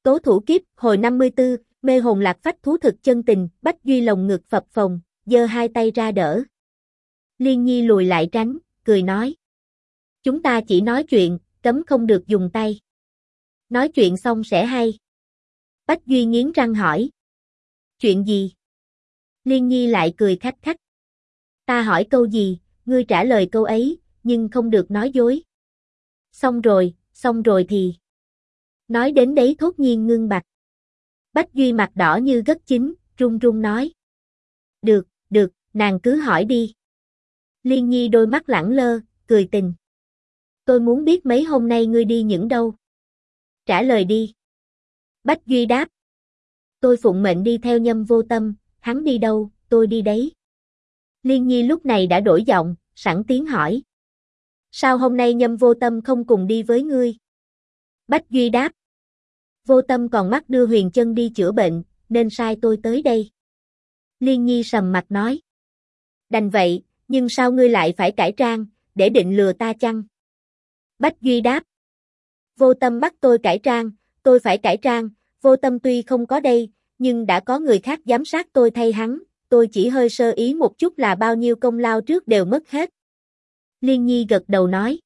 Tố thủ kiếp, hồi 54, mê hồn lạc phách thú thực chân tình, Bách Duy lồng ngực phập phồng, giơ hai tay ra đỡ. Liên Nhi lùi lại tránh, cười nói. Chúng ta chỉ nói chuyện, cấm không được dùng tay. Nói chuyện xong sẽ hay. Bách Duy nghiến răng hỏi. Chuyện gì? Liên Nhi lại cười khách khách. Ta hỏi câu gì, ngươi trả lời câu ấy, nhưng không được nói dối. Xong rồi thì. Nói đến đấy thốt nhiên ngưng bặt. Bách Duy mặt đỏ như gất chín, run run nói. Được, nàng cứ hỏi đi. Liên Nhi đôi mắt lẳng lơ, cười tình. Tôi muốn biết mấy hôm nay ngươi đi những đâu. Trả lời đi. Bách Duy đáp. Tôi phụng mệnh đi theo Nhâm Vô Tâm, hắn đi đâu, tôi đi đấy. Liên Nhi lúc này đã đổi giọng, sẵn tiếng hỏi. Sao hôm nay Nhâm Vô Tâm không cùng đi với ngươi? Bách Duy đáp. Vô Tâm còn mắc đưa Huyền Chân đi chữa bệnh, nên sai tôi tới đây. Liên Nhi sầm mặt nói. Đành vậy, nhưng sao ngươi lại phải cải trang, để định lừa ta chăng? Bách Duy đáp. Vô Tâm bắt tôi cải trang, tôi phải cải trang, Vô Tâm tuy không có đây, nhưng đã có người khác giám sát tôi thay hắn, tôi chỉ hơi sơ ý một chút là bao nhiêu công lao trước đều mất hết. Liên Nhi gật đầu nói.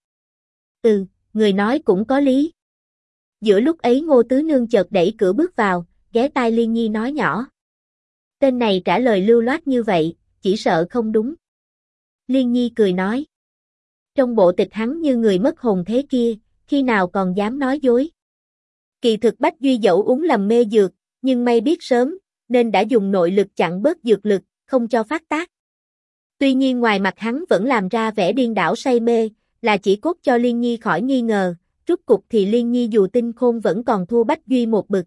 Người nói cũng có lý. Giữa lúc ấy Ngô Tứ Nương chợt đẩy cửa bước vào, ghé tai Liên Nhi nói nhỏ. Tên này trả lời lưu loát như vậy, chỉ sợ không đúng. Liên Nhi cười nói. Trong bộ tịch hắn như người mất hồn thế kia, khi nào còn dám nói dối. Kỳ thực Bách Duy dẫu uống lầm mê dược, nhưng may biết sớm, nên đã dùng nội lực chặn bớt dược lực, không cho phát tác. Tuy nhiên ngoài mặt hắn vẫn làm ra vẻ điên đảo say mê, là chỉ cốt cho Liên Nhi khỏi nghi ngờ, rốt cục thì Liên Nhi dù tinh khôn vẫn còn thua Bách Duy một bậc.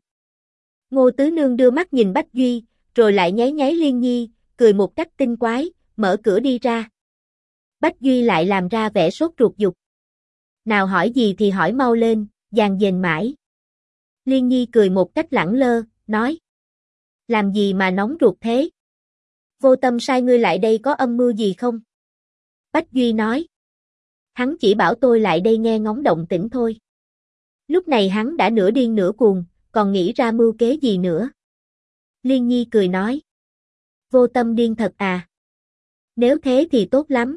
Ngô Tứ Nương đưa mắt nhìn Bách Duy, rồi lại nháy nháy Liên Nhi, cười một cách tinh quái, mở cửa đi ra. Bách Duy lại làm ra vẻ sốt ruột giục. Nào hỏi gì thì hỏi mau lên, dàn dền mãi. Liên Nhi cười một cách lẳng lơ, nói. Làm gì mà nóng ruột thế? Vô Tâm sai ngươi lại đây có âm mưu gì không? Bách Duy nói. Hắn chỉ bảo tôi lại đây nghe ngóng động tĩnh thôi. Lúc này hắn đã nửa điên nửa cuồng, còn nghĩ ra mưu kế gì nữa. Liên Nhi cười nói. Vô Tâm điên thật à? Nếu thế thì tốt lắm.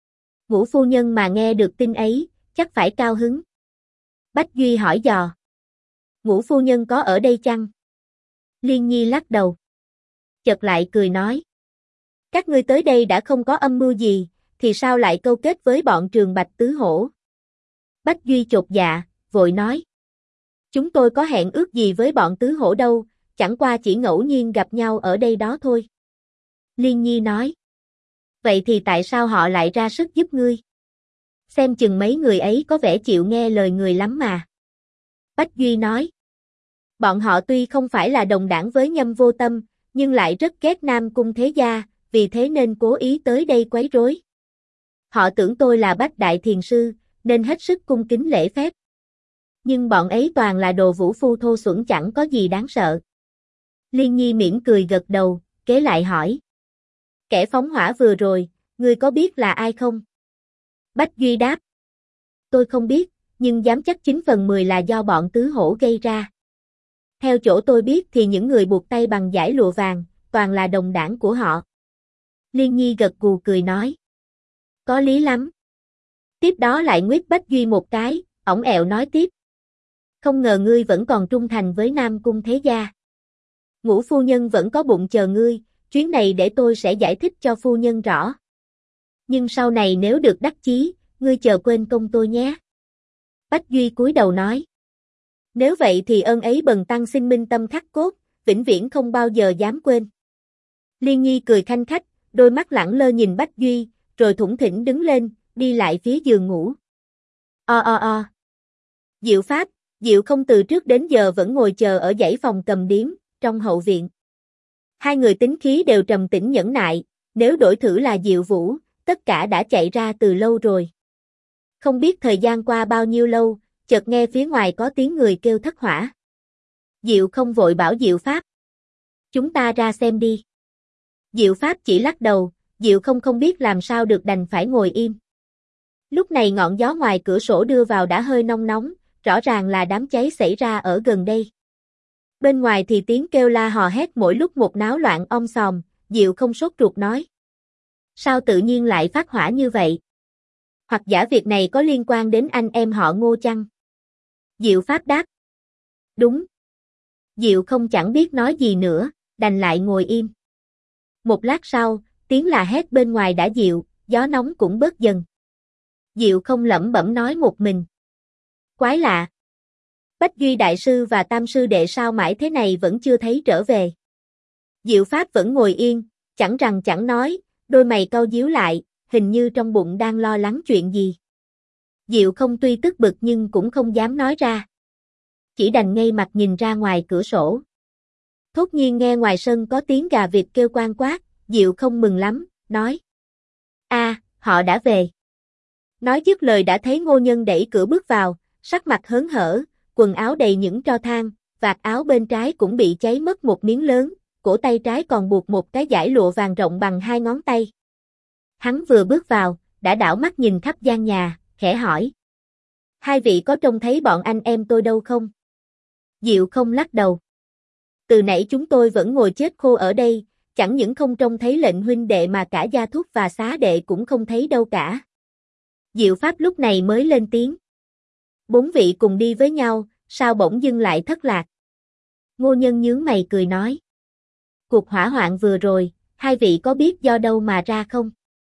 Ngũ phu nhân mà nghe được tin ấy, chắc phải cao hứng. Bách Duy hỏi dò. Ngũ phu nhân có ở đây chăng? Liên Nhi lắc đầu. Chợt lại cười nói. Các ngươi tới đây đã không có âm mưu gì, thì sao lại câu kết với bọn Trường Bạch Tứ Hổ? Bách Duy chột dạ, vội nói. Chúng tôi có hẹn ước gì với bọn Tứ Hổ đâu, chẳng qua chỉ ngẫu nhiên gặp nhau ở đây đó thôi. Liên Nhi nói. Vậy thì tại sao họ lại ra sức giúp ngươi? Xem chừng mấy người ấy có vẻ chịu nghe lời người lắm mà. Bách Duy nói. Bọn họ tuy không phải là đồng đảng với Nhâm Vô Tâm, nhưng lại rất ghét Nam Cung Thế Gia, vì thế nên cố ý tới đây quấy rối. Họ tưởng tôi là Bách Đại Thiền Sư, nên hết sức cung kính lễ phép. Nhưng bọn ấy toàn là đồ vũ phu thô xuẩn chẳng có gì đáng sợ. Liên Nhi mỉm cười gật đầu, kế lại hỏi. Kẻ phóng hỏa vừa rồi, ngươi có biết là ai không? Bách Duy đáp. Tôi không biết, nhưng dám chắc 9/10 là do bọn Tứ Hổ gây ra. Theo chỗ tôi biết thì những người buộc tay bằng dải lụa vàng, toàn là đồng đảng của họ. Liên Nhi gật gù cười nói. Có lý lắm. Tiếp đó lại nguyết Bách Duy một cái, ổng ẹo nói tiếp. Không ngờ ngươi vẫn còn trung thành với Nam Cung Thế Gia. Ngũ phu nhân vẫn có bụng chờ ngươi, chuyến này để tôi sẽ giải thích cho phu nhân rõ. Nhưng sau này nếu được đắc chí, ngươi chờ quên công tôi nhé. Bách Duy cúi đầu nói. Nếu vậy thì ơn ấy bần tăng xin minh tâm khắc cốt, vĩnh viễn không bao giờ dám quên. Liên Nhi cười khanh khách, đôi mắt lẳng lơ nhìn Bách Duy, rồi thủng thỉnh đứng lên, đi lại phía giường ngủ. Diệu Pháp, Diệu không từ trước đến giờ vẫn ngồi chờ ở dãy phòng cầm điếm, trong hậu viện. Hai người tính khí đều trầm tĩnh nhẫn nại, nếu đổi thử là Diệu Vũ, tất cả đã chạy ra từ lâu rồi. Không biết thời gian qua bao nhiêu lâu, chợt nghe phía ngoài có tiếng người kêu thất hỏa. Diệu không vội bảo Diệu Pháp. Chúng ta ra xem đi. Diệu Pháp chỉ lắc đầu, Diệu không biết làm sao được đành phải ngồi im. Lúc này ngọn gió ngoài cửa sổ đưa vào đã hơi nóng nóng, rõ ràng là đám cháy xảy ra ở gần đây. Bên ngoài thì tiếng kêu la hò hét mỗi lúc một náo loạn sòm, Diệu không sốt ruột nói. Sao tự nhiên lại phát hỏa như vậy? Hoặc giả việc này có liên quan đến anh em họ Ngô chăng? Diệu Pháp đáp. Đúng. Diệu không chẳng biết nói gì nữa, đành lại ngồi im. Một lát sau, tiếng la hét bên ngoài đã dịu, gió nóng cũng bớt dần. Diệu không lẩm bẩm nói một mình. Quái lạ. Bách Duy Đại Sư và Tam Sư Đệ sao mãi thế này vẫn chưa thấy trở về. Diệu Pháp vẫn ngồi yên, chẳng rằng chẳng nói, đôi mày cau díu lại, hình như trong bụng đang lo lắng chuyện gì. Diệu không tuy tức bực nhưng cũng không dám nói ra. Chỉ đành ngây mặt nhìn ra ngoài cửa sổ. Thốt nhiên nghe ngoài sân có tiếng gà vịt kêu quang quát, Diệu không mừng lắm, nói. Họ đã về. Nói dứt lời đã thấy Ngô Nhân đẩy cửa bước vào, sắc mặt hớn hở, quần áo đầy những tro than, vạt áo bên trái cũng bị cháy mất một miếng lớn, cổ tay trái còn buộc một cái dải lụa vàng rộng bằng 2 ngón tay. Hắn vừa bước vào, đã đảo mắt nhìn khắp gian nhà, khẽ hỏi. Hai vị có trông thấy bọn anh em tôi đâu không? Diệu không lắc đầu. Từ nãy chúng tôi vẫn ngồi chết khô ở đây, chẳng những không trông thấy lệnh huynh đệ mà cả Gia Thúc và Xá Đệ cũng không thấy đâu cả. Diệu Pháp lúc này mới lên tiếng. 4 vị cùng đi với nhau, sao bỗng dưng lại thất lạc? Ngô Nhân nhướng mày cười nói. Cuộc hỏa hoạn vừa rồi, hai vị có biết do đâu mà ra không?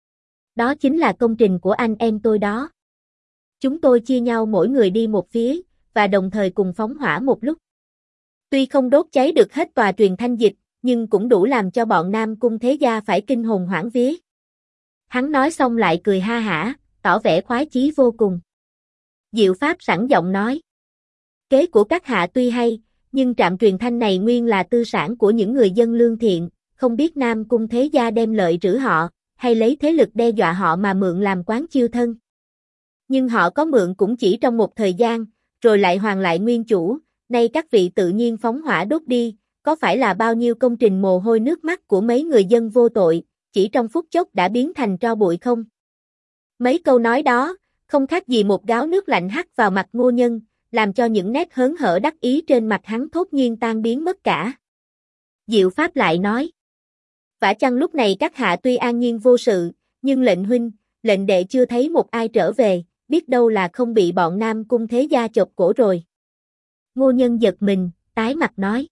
Đó chính là công trình của anh em tôi đó. Chúng tôi chia nhau mỗi người đi một phía, và đồng thời cùng phóng hỏa một lúc. Tuy không đốt cháy được hết tòa truyền thanh dịch, nhưng cũng đủ làm cho bọn Nam Cung Thế Gia phải kinh hồn hoảng vía. Hắn nói xong lại cười ha hả, tỏ vẻ khoái chí vô cùng. Diệu Pháp sẵn giọng nói. Kế của các hạ tuy hay, nhưng trạm truyền thanh này nguyên là tư sản của những người dân lương thiện, không biết Nam Cung Thế Gia đem lợi trữ họ, hay lấy thế lực đe dọa họ mà mượn làm quán chiêu thân. Nhưng họ có mượn cũng chỉ trong một thời gian, rồi lại hoàn lại nguyên chủ, nay các vị tự nhiên phóng hỏa đốt đi, có phải là bao nhiêu công trình mồ hôi nước mắt của mấy người dân vô tội, chỉ trong phút chốc đã biến thành tro bụi không? Mấy câu nói đó, không khác gì một gáo nước lạnh hắt vào mặt Ngô Nhân, làm cho những nét hớn hở đắc ý trên mặt hắn thốt nhiên tan biến mất cả. Diệu Pháp lại nói. Vả chăng lúc này các hạ tuy an nhiên vô sự, nhưng lệnh huynh, lệnh đệ chưa thấy một ai trở về, biết đâu là không bị bọn Nam Cung Thế Gia chộp cổ rồi. Ngô Nhân giật mình, tái mặt nói.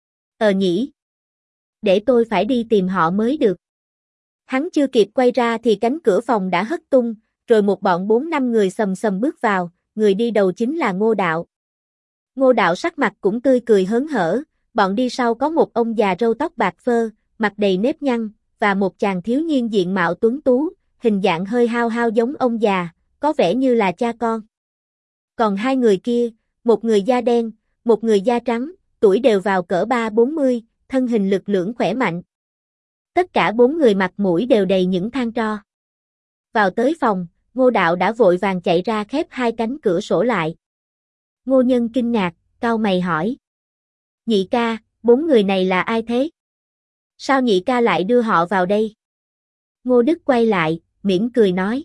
Nhỉ. Để tôi phải đi tìm họ mới được. Hắn chưa kịp quay ra thì cánh cửa phòng đã hất tung, rồi một bọn 4-5 người sầm sầm bước vào, người đi đầu chính là Ngô Đạo. Ngô Đạo sắc mặt cũng tươi cười hớn hở, bọn đi sau có một ông già râu tóc bạc phơ, mặt đầy nếp nhăn, và một chàng thiếu niên diện mạo tuấn tú, hình dạng hơi hao hao giống ông già, có vẻ như là cha con. Còn hai người kia, một người da đen, một người da trắng, tuổi đều vào cỡ 30-40, thân hình lực lưỡng khỏe mạnh. Tất cả 4 người mặt mũi đều đầy những than tro. Vào tới phòng, Ngô Đạo đã vội vàng chạy ra khép 2 cánh cửa sổ lại. Ngô Nhân kinh ngạc, cau mày hỏi. Nhị ca, 4 người này là ai thế? Sao nhị ca lại đưa họ vào đây? Ngô Đức quay lại, mỉm cười nói.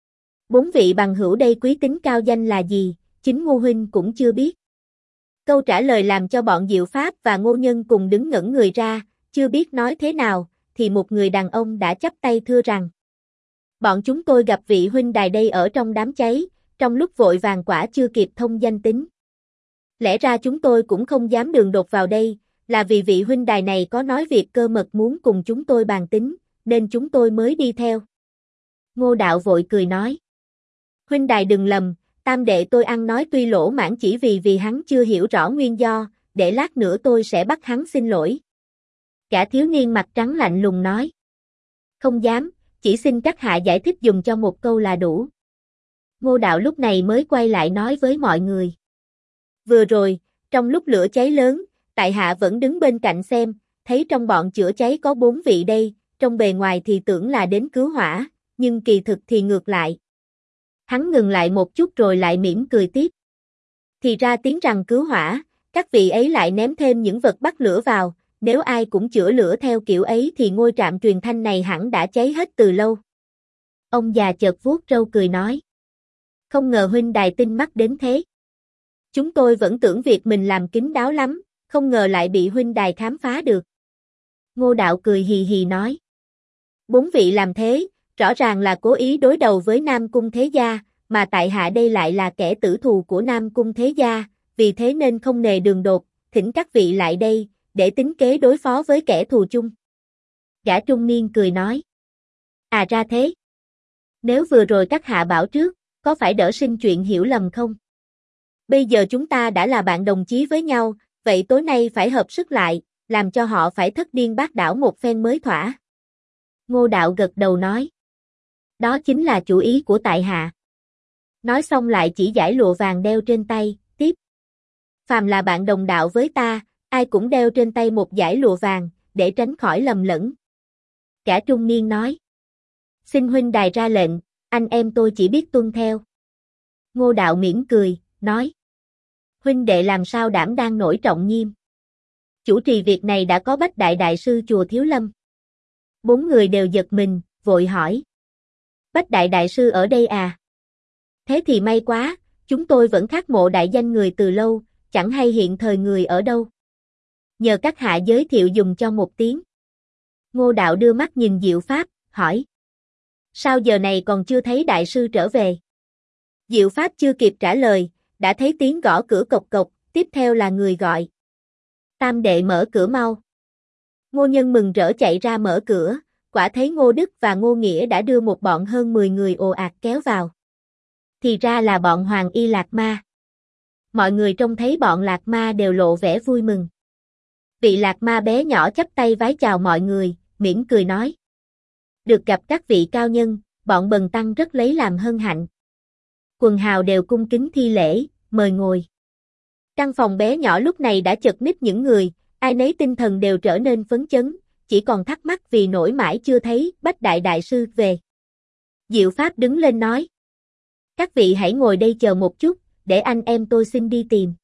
4 vị bằng hữu đây quý tính cao danh là gì, chính Ngô huynh cũng chưa biết. Câu trả lời làm cho bọn Diệu Pháp và Ngô Nhân cùng đứng ngẩn người ra, chưa biết nói thế nào, thì một người đàn ông đã chắp tay thưa rằng. Bọn chúng tôi gặp vị huynh đài đây ở trong đám cháy, trong lúc vội vàng quả chưa kịp thông danh tính. Lẽ ra chúng tôi cũng không dám đường đột vào đây, là vì vị huynh đài này có nói việc cơ mật muốn cùng chúng tôi bàn tính, nên chúng tôi mới đi theo. Ngô Đạo vội cười nói. Huynh đài đừng lầm, tam đệ tôi ăn nói tuy lỗ mãn chỉ vì hắn chưa hiểu rõ nguyên do, để lát nữa tôi sẽ bắt hắn xin lỗi. Cả thiếu niên mặt trắng lạnh lùng nói. Không dám, chỉ xin các hạ giải thích dùng cho một câu là đủ. Ngô Đạo lúc này mới quay lại nói với mọi người. Vừa rồi, trong lúc lửa cháy lớn, tại hạ vẫn đứng bên cạnh xem, thấy trong bọn chữa cháy có 4 vị đây, trong bề ngoài thì tưởng là đến cứu hỏa, nhưng kỳ thực thì ngược lại. Hắn ngừng lại một chút rồi lại mỉm cười tiếp. Thì ra tiếng rằng cứu hỏa, các vị ấy lại ném thêm những vật bắt lửa vào, nếu ai cũng chữa lửa theo kiểu ấy thì ngôi trạm truyền thanh này hẳn đã cháy hết từ lâu. Ông già chợt vuốt râu cười nói. Không ngờ huynh đài tinh mắt đến thế. Chúng tôi vẫn tưởng việc mình làm kín đáo lắm, không ngờ lại bị huynh đài khám phá được. Ngô Đạo cười hì hì nói. Bốn vị làm thế, rõ ràng là cố ý đối đầu với Nam Cung Thế Gia, mà tại hạ đây lại là kẻ tử thù của Nam Cung Thế Gia, vì thế nên không nề đường đột, thỉnh các vị lại đây, để tính kế đối phó với kẻ thù chung. Gã trung niên cười nói. À ra thế. Nếu vừa rồi các hạ bảo trước, có phải đỡ sinh chuyện hiểu lầm không? Bây giờ chúng ta đã là bạn đồng chí với nhau, vậy tối nay phải hợp sức lại, làm cho họ phải thất điên bát đảo một phen mới thỏa. Ngô Đạo gật đầu nói. Đó chính là chủ ý của tại hạ. Nói xong lại chỉ dải lụa vàng đeo trên tay, tiếp. Phàm là bạn đồng đạo với ta, ai cũng đeo trên tay một dải lụa vàng, để tránh khỏi lầm lẫn. Gã trung niên nói. Xin huynh đài ra lệnh, anh em tôi chỉ biết tuân theo. Ngô Đạo mỉm cười, nói. Huynh đệ làm sao đảm đang nổi trọng nghiêm. Chủ trì việc này đã có Bách Đại Đại sư chùa Thiếu Lâm. Bốn người đều giật mình, vội hỏi. Bách Đại Đại sư ở đây à? Thế thì may quá, chúng tôi vẫn khát mộ đại danh người từ lâu, chẳng hay hiện thời người ở đâu. Nhờ các hạ giới thiệu dùng cho một tiếng. Ngô Đạo đưa mắt nhìn Diệu Pháp, hỏi. Sao giờ này còn chưa thấy đại sư trở về? Diệu Pháp chưa kịp trả lời, đã thấy tiếng gõ cửa cộc cộc, tiếp theo là người gọi. Tam đệ mở cửa mau. Ngô Nhân mừng rỡ chạy ra mở cửa, quả thấy Ngô Đức và Ngô Nghĩa đã đưa một bọn hơn 10 người ồ ạt kéo vào. Thì ra là bọn Hoàng Y Lạc Ma. Mọi người trông thấy bọn Lạc Ma đều lộ vẻ vui mừng. Vị Lạc Ma bé nhỏ chắp tay vái chào mọi người, mỉm cười nói. Được gặp các vị cao nhân, bọn bần tăng rất lấy làm hân hạnh. Quần hào đều cung kính thi lễ, mời ngồi. Căn phòng bé nhỏ lúc này đã chật ních những người, ai nấy tinh thần đều trở nên phấn chấn, chỉ còn thắc mắc vì nổi mãi chưa thấy Bách Đại Đại sư về. Diệu Pháp đứng lên nói. Các vị hãy ngồi đây chờ một chút, để anh em tôi xin đi tìm.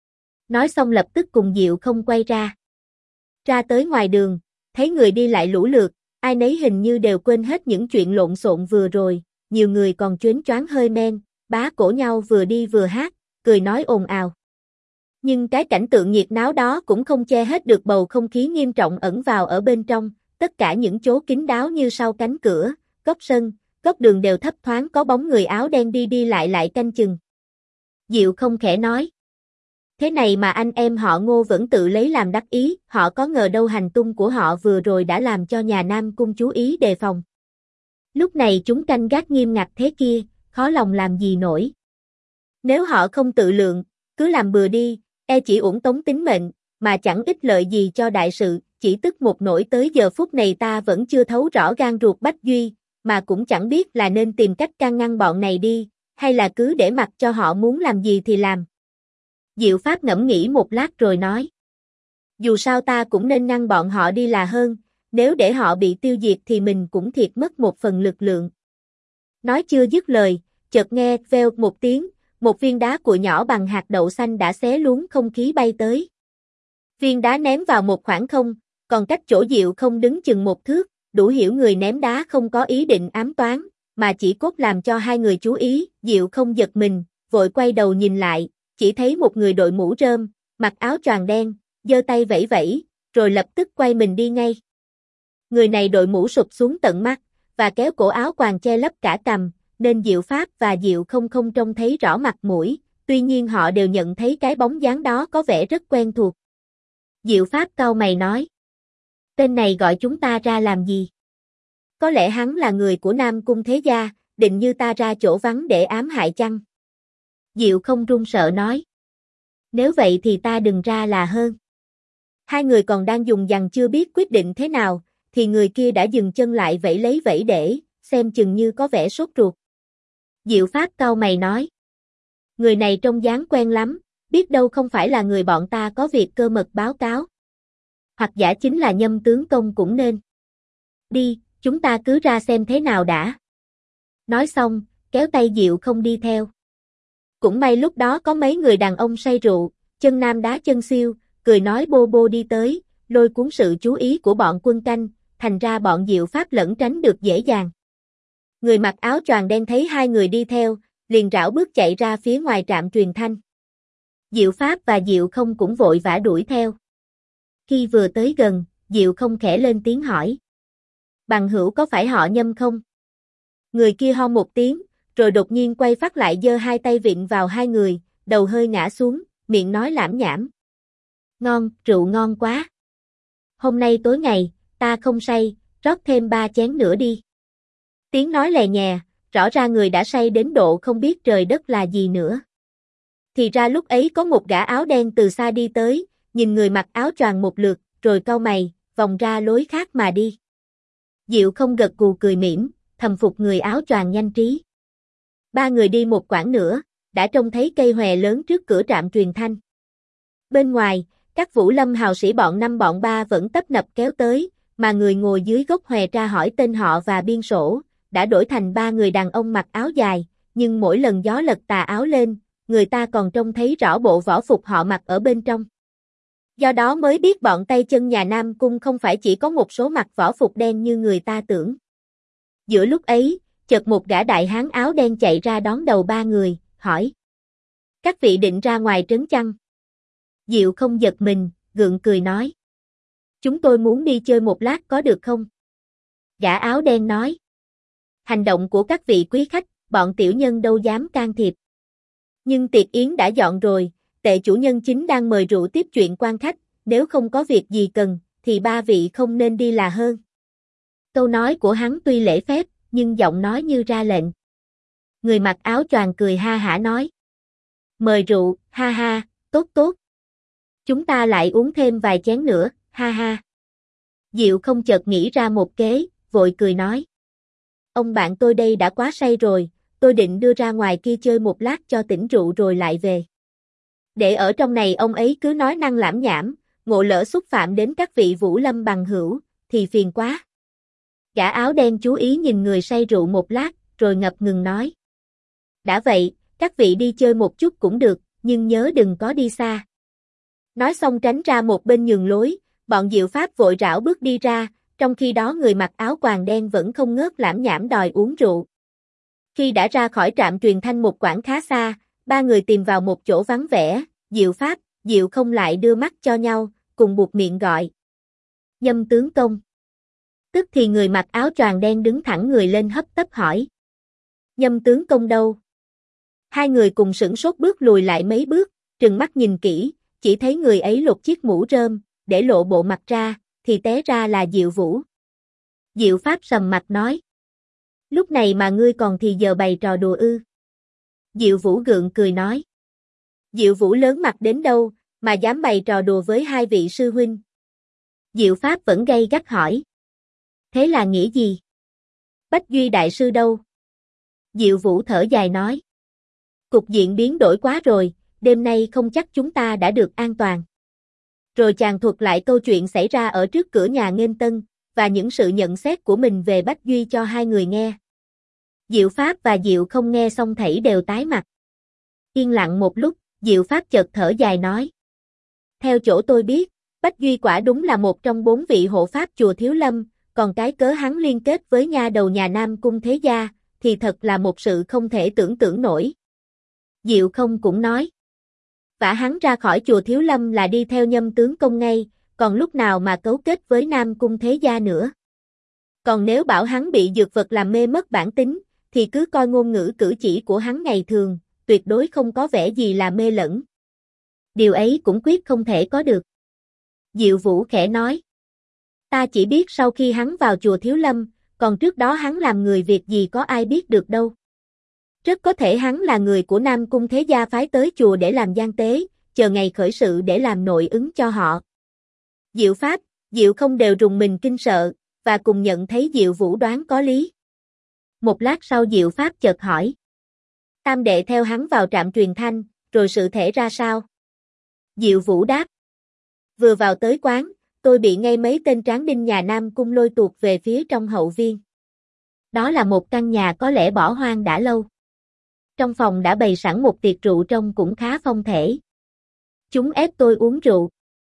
Nói xong lập tức cùng Diệu không quay ra. Ra tới ngoài đường, thấy người đi lại lũ lượt, ai nấy hình như đều quên hết những chuyện lộn xộn vừa rồi, nhiều người còn choáng choáng hơi men, bá cổ nhau vừa đi vừa hát, cười nói ồn ào. Nhưng cái cảnh tượng nhiệt náo đó cũng không che hết được bầu không khí nghiêm trọng ẩn vào ở bên trong, tất cả những chỗ kín đáo như sau cánh cửa, góc sân, góc đường đều thấp thoáng có bóng người áo đen đi đi lại canh chừng. Diệu không khẽ nói. Thế này mà anh em họ Ngô vẫn tự lấy làm đắc ý, họ có ngờ đâu hành tung của họ vừa rồi đã làm cho nhà Nam Cung chú ý đề phòng. Lúc này chúng canh gác nghiêm ngặt thế kia, khó lòng làm gì nổi. Nếu họ không tự lượng, cứ làm bừa đi, e chỉ uổng tống tính mệnh, mà chẳng ích lợi gì cho đại sự, chỉ tức một nỗi tới giờ phút này ta vẫn chưa thấu rõ gan ruột Bách Duy, mà cũng chẳng biết là nên tìm cách can ngăn bọn này đi, hay là cứ để mặc cho họ muốn làm gì thì làm. Diệu Pháp ngẫm nghĩ một lát rồi nói. Dù sao ta cũng nên ngăn bọn họ đi là hơn, nếu để họ bị tiêu diệt thì mình cũng thiệt mất một phần lực lượng. Nói chưa dứt lời, chợt nghe veo một tiếng, một viên đá cuội nhỏ bằng hạt đậu xanh đã xé luống không khí bay tới. Viên đá ném vào một khoảng không, còn cách chỗ Diệu không đứng chừng một thước, đủ hiểu người ném đá không có ý định ám toán, mà chỉ cốt làm cho hai người chú ý. Diệu không giật mình, vội quay đầu nhìn lại, chỉ thấy một người đội mũ rơm, mặc áo choàng đen, giơ tay vẫy vẫy, rồi lập tức quay mình đi ngay. Người này đội mũ sụp xuống tận mắt, và kéo cổ áo choàng che lấp cả cằm, nên Diệu Pháp và Diệu không trông thấy rõ mặt mũi, tuy nhiên họ đều nhận thấy cái bóng dáng đó có vẻ rất quen thuộc. Diệu Pháp cau mày nói. Tên này gọi chúng ta ra làm gì? Có lẽ hắn là người của Nam Cung Thế Gia, định như ta ra chỗ vắng để ám hại chăng? Diệu không run sợ nói. Nếu vậy thì ta đừng ra là hơn. Hai người còn đang dùng dằng chưa biết quyết định thế nào, thì người kia đã dừng chân lại vẫy để, xem chừng như có vẻ sốt ruột. Diệu Pháp cau mày nói. Người này trông dáng quen lắm, biết đâu không phải là người bọn ta có việc cơ mật báo cáo. Hoặc giả chính là Nhâm tướng công cũng nên. Đi, chúng ta cứ ra xem thế nào đã. Nói xong, kéo tay Diệu không đi theo. Cũng may lúc đó có mấy người đàn ông say rượu, chân nam đá chân siêu, cười nói bô bô đi tới, lôi cuốn sự chú ý của bọn quân canh, thành ra bọn Diệu Pháp lẩn tránh được dễ dàng. Người mặc áo choàng đen thấy hai người đi theo, liền rảo bước chạy ra phía ngoài trạm truyền thanh. Diệu Pháp và Diệu không cũng vội vã đuổi theo. Khi vừa tới gần, Diệu không khẽ lên tiếng hỏi. Bằng hữu có phải họ Nhâm không? Người kia ho một tiếng, rồi đột nhiên quay phát lại giơ hai tay vịn vào hai người, đầu hơi ngã xuống, miệng nói lảm nhảm. Ngon, rượu ngon quá. Hôm nay tối ngày, ta không say, rót thêm 3 chén nữa đi. Tiếng nói lè nhè, rõ ra người đã say đến độ không biết trời đất là gì nữa. Thì ra lúc ấy có một gã áo đen từ xa đi tới, nhìn người mặc áo choàng một lượt, rồi cau mày, vòng ra lối khác mà đi. Diệu không gật gù cười mỉm, thầm phục người áo choàng nhanh trí. 3 người đi một quãng nữa, đã trông thấy cây hòe lớn trước cửa trạm truyền thanh. Bên ngoài, các Vũ Lâm hào sĩ bọn 5 bọn 3 vẫn tấp nập kéo tới, mà người ngồi dưới gốc hòe tra hỏi tên họ và biên sổ, đã đổi thành 3 người đàn ông mặc áo dài, nhưng mỗi lần gió lật tà áo lên, người ta còn trông thấy rõ bộ võ phục họ mặc ở bên trong. Do đó mới biết bọn tay chân nhà Nam Cung không phải chỉ có một số mặc võ phục đen như người ta tưởng. Giữa lúc ấy, chợt một gã đại hán áo đen chạy ra đón đầu 3 người, hỏi. Các vị định ra ngoài trấn chăng? Diệu không giật mình, gượng cười nói. Chúng tôi muốn đi chơi một lát có được không? Gã áo đen nói. Hành động của các vị quý khách, bọn tiểu nhân đâu dám can thiệp. Nhưng tiệc yến đã dọn rồi, tệ chủ nhân chính đang mời rượu tiếp chuyện quan khách, nếu không có việc gì cần, thì 3 vị không nên đi là hơn. Câu nói của hắn tuy lễ phép, nhưng giọng nói như ra lệnh. Người mặc áo choàng cười ha hả nói. Mời rượu, ha ha, tốt tốt. Chúng ta lại uống thêm vài chén nữa, ha ha. Diệu không chợt nghĩ ra một kế, vội cười nói. Ông bạn tôi đây đã quá say rồi, tôi định đưa ra ngoài kia chơi một lát cho tỉnh rượu rồi lại về. Để ở trong này ông ấy cứ nói năng lảm nhảm, ngộ lỡ xúc phạm đến các vị Vũ Lâm bằng hữu, thì phiền quá. Gã áo đen chú ý nhìn người say rượu một lát, rồi ngập ngừng nói. Đã vậy, các vị đi chơi một chút cũng được, nhưng nhớ đừng có đi xa. Nói xong tránh ra một bên nhường lối, bọn Diệu Pháp vội rảo bước đi ra, trong khi đó người mặc áo choàng đen vẫn không ngớt lảm nhảm đòi uống rượu. Khi đã ra khỏi trạm truyền thanh một quãng khá xa, 3 người tìm vào một chỗ vắng vẻ, Diệu Pháp, Diệu không lại đưa mắt cho nhau, cùng buộc miệng gọi. Nhâm tướng công. Tức thì người mặc áo choàng đen đứng thẳng người lên hấp tấp hỏi. Nhâm tướng công đâu? Hai người cùng sửng sốt bước lùi lại mấy bước, trừng mắt nhìn kỹ, chỉ thấy người ấy lột chiếc mũ rơm, để lộ bộ mặt ra, thì té ra là Diệu Vũ. Diệu Pháp sầm mặt nói. Lúc này mà ngươi còn thì giờ bày trò đùa ư? Diệu Vũ gượng cười nói. Diệu Vũ lớn mặt đến đâu, mà dám bày trò đùa với 2 vị sư huynh? Diệu Pháp vẫn gay gắt hỏi. Thế là nghĩa gì? Bách Duy đại sư đâu? Diệu Vũ thở dài nói. Cục diện biến đổi quá rồi, đêm nay không chắc chúng ta đã được an toàn. Rồi chàng thuật lại câu chuyện xảy ra ở trước cửa nhà Nghênh Tân, và những sự nhận xét của mình về Bách Duy cho 2 người nghe. Diệu Pháp và Diệu không nghe xong thảy đều tái mặt. Yên lặng một lúc, Diệu Pháp chợt thở dài nói. Theo chỗ tôi biết, Bách Duy quả đúng là một trong 4 vị hộ pháp chùa Thiếu Lâm, còn cái cớ hắn liên kết với nha đầu nhà Nam Cung Thế Gia, thì thật là một sự không thể tưởng tượng nổi. Diệu không cũng nói. Vả hắn ra khỏi chùa Thiếu Lâm là đi theo Nhâm tướng công ngay, còn lúc nào mà cấu kết với Nam Cung Thế Gia nữa. Còn nếu bảo hắn bị dược vật làm mê mất bản tính, thì cứ coi ngôn ngữ cử chỉ của hắn ngày thường, tuyệt đối không có vẻ gì là mê lẫn. Điều ấy cũng quyết không thể có được. Diệu Vũ khẽ nói. Ta chỉ biết sau khi hắn vào chùa Thiếu Lâm, còn trước đó hắn làm người việc gì có ai biết được đâu. Rất có thể hắn là người của Nam Cung Thế Gia phái tới chùa để làm gian tế, chờ ngày khởi sự để làm nội ứng cho họ. Diệu Pháp, Diệu không đều rùng mình kinh sợ, và cùng nhận thấy Diệu Vũ đoán có lý. Một lát sau Diệu Pháp chợt hỏi. Tam đệ theo hắn vào trạm truyền thanh, rồi sự thể ra sao? Diệu Vũ đáp. Vừa vào tới quán, tôi bị ngay mấy tên tráng đinh nhà Nam Cung lôi tuột về phía trong hậu viên. Đó là một căn nhà có lẽ bỏ hoang đã lâu. Trong phòng đã bày sẵn một tiệc rượu trông cũng khá phong thể. Chúng ép tôi uống rượu.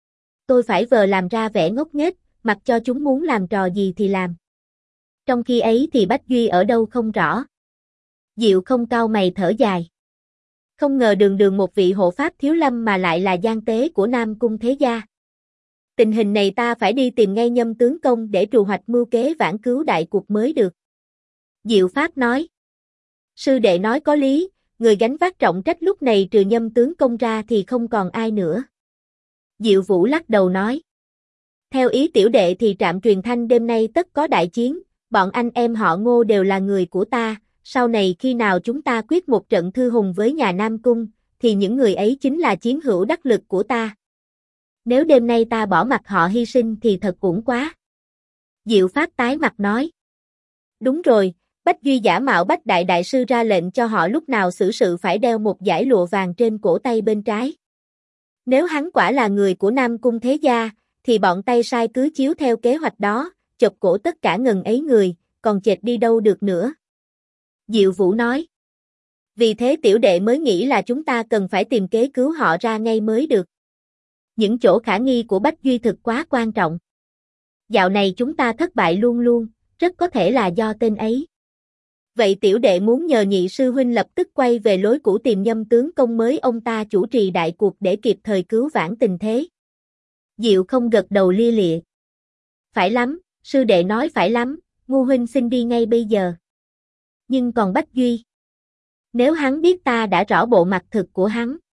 Tôi phải vờ làm ra vẻ ngốc nghếch, mặc cho chúng muốn làm trò gì thì làm. Trong khi ấy thì Bách Duy ở đâu không rõ. Diệu không cau mày thở dài. Không ngờ đường đường một vị hộ pháp Thiếu Lâm mà lại là gian tế của Nam Cung Thế Gia. Tình hình này ta phải đi tìm ngay Nhâm tướng công để trù hoạch mưu kế vãn cứu đại cuộc mới được. Diệu Pháp nói. Sư đệ nói có lý, người gánh vác trọng trách lúc này trừ Nhâm tướng công ra thì không còn ai nữa. Diệu Vũ lắc đầu nói. Theo ý tiểu đệ thì trạm truyền thanh đêm nay tất có đại chiến, bọn anh em họ Ngô đều là người của ta, sau này khi nào chúng ta quyết một trận thư hùng với nhà Nam Cung, thì những người ấy chính là chiến hữu đắc lực của ta. Nếu đêm nay ta bỏ mặc họ hy sinh thì thật uổng quá. Diệu Pháp tái mặt nói. Đúng rồi, Bách Duy giả mạo Bách Đại Đại Sư ra lệnh cho họ lúc nào xử sự phải đeo một dải lụa vàng trên cổ tay bên trái. Nếu hắn quả là người của Nam Cung thế gia, thì bọn tay sai cứ chiếu theo kế hoạch đó, chộp cổ tất cả ngần ấy người, còn chệch đi đâu được nữa. Diệu Vũ nói. Vì thế tiểu đệ mới nghĩ là chúng ta cần phải tìm kế cứu họ ra ngay mới được. Những chỗ khả nghi của Bách Duy thực quá quan trọng. Dạo này chúng ta thất bại luôn luôn, rất có thể là do tên ấy. Vậy tiểu đệ muốn nhờ nhị sư huynh lập tức quay về lối cũ tìm Nhâm tướng công mới ông ta chủ trì đại cuộc để kịp thời cứu vãn tình thế. Diệu không gật đầu lia lịa. Phải lắm, sư đệ nói phải lắm, Ngu huynh xin đi ngay bây giờ. Nhưng còn Bách Duy. Nếu hắn biết ta đã rõ bộ mặt thực của hắn,